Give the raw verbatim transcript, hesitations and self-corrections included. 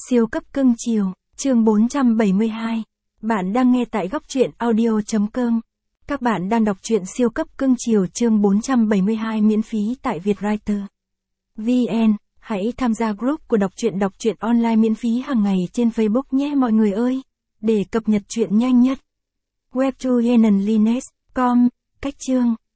Siêu cấp cưng chiều, chương bốn trăm bảy mươi hai. Bạn đang nghe tại góc truyện audio chấm com. Các bạn đang đọc truyện siêu cấp cưng chiều chương bốn trăm bảy mươi hai miễn phí tại Vietwriter. vê en, hãy tham gia group của đọc truyện đọc truyện online miễn phí hàng ngày trên Facebook nhé mọi người ơi, để cập nhật truyện nhanh nhất. webtoyenandlinux chấm com, cách chương,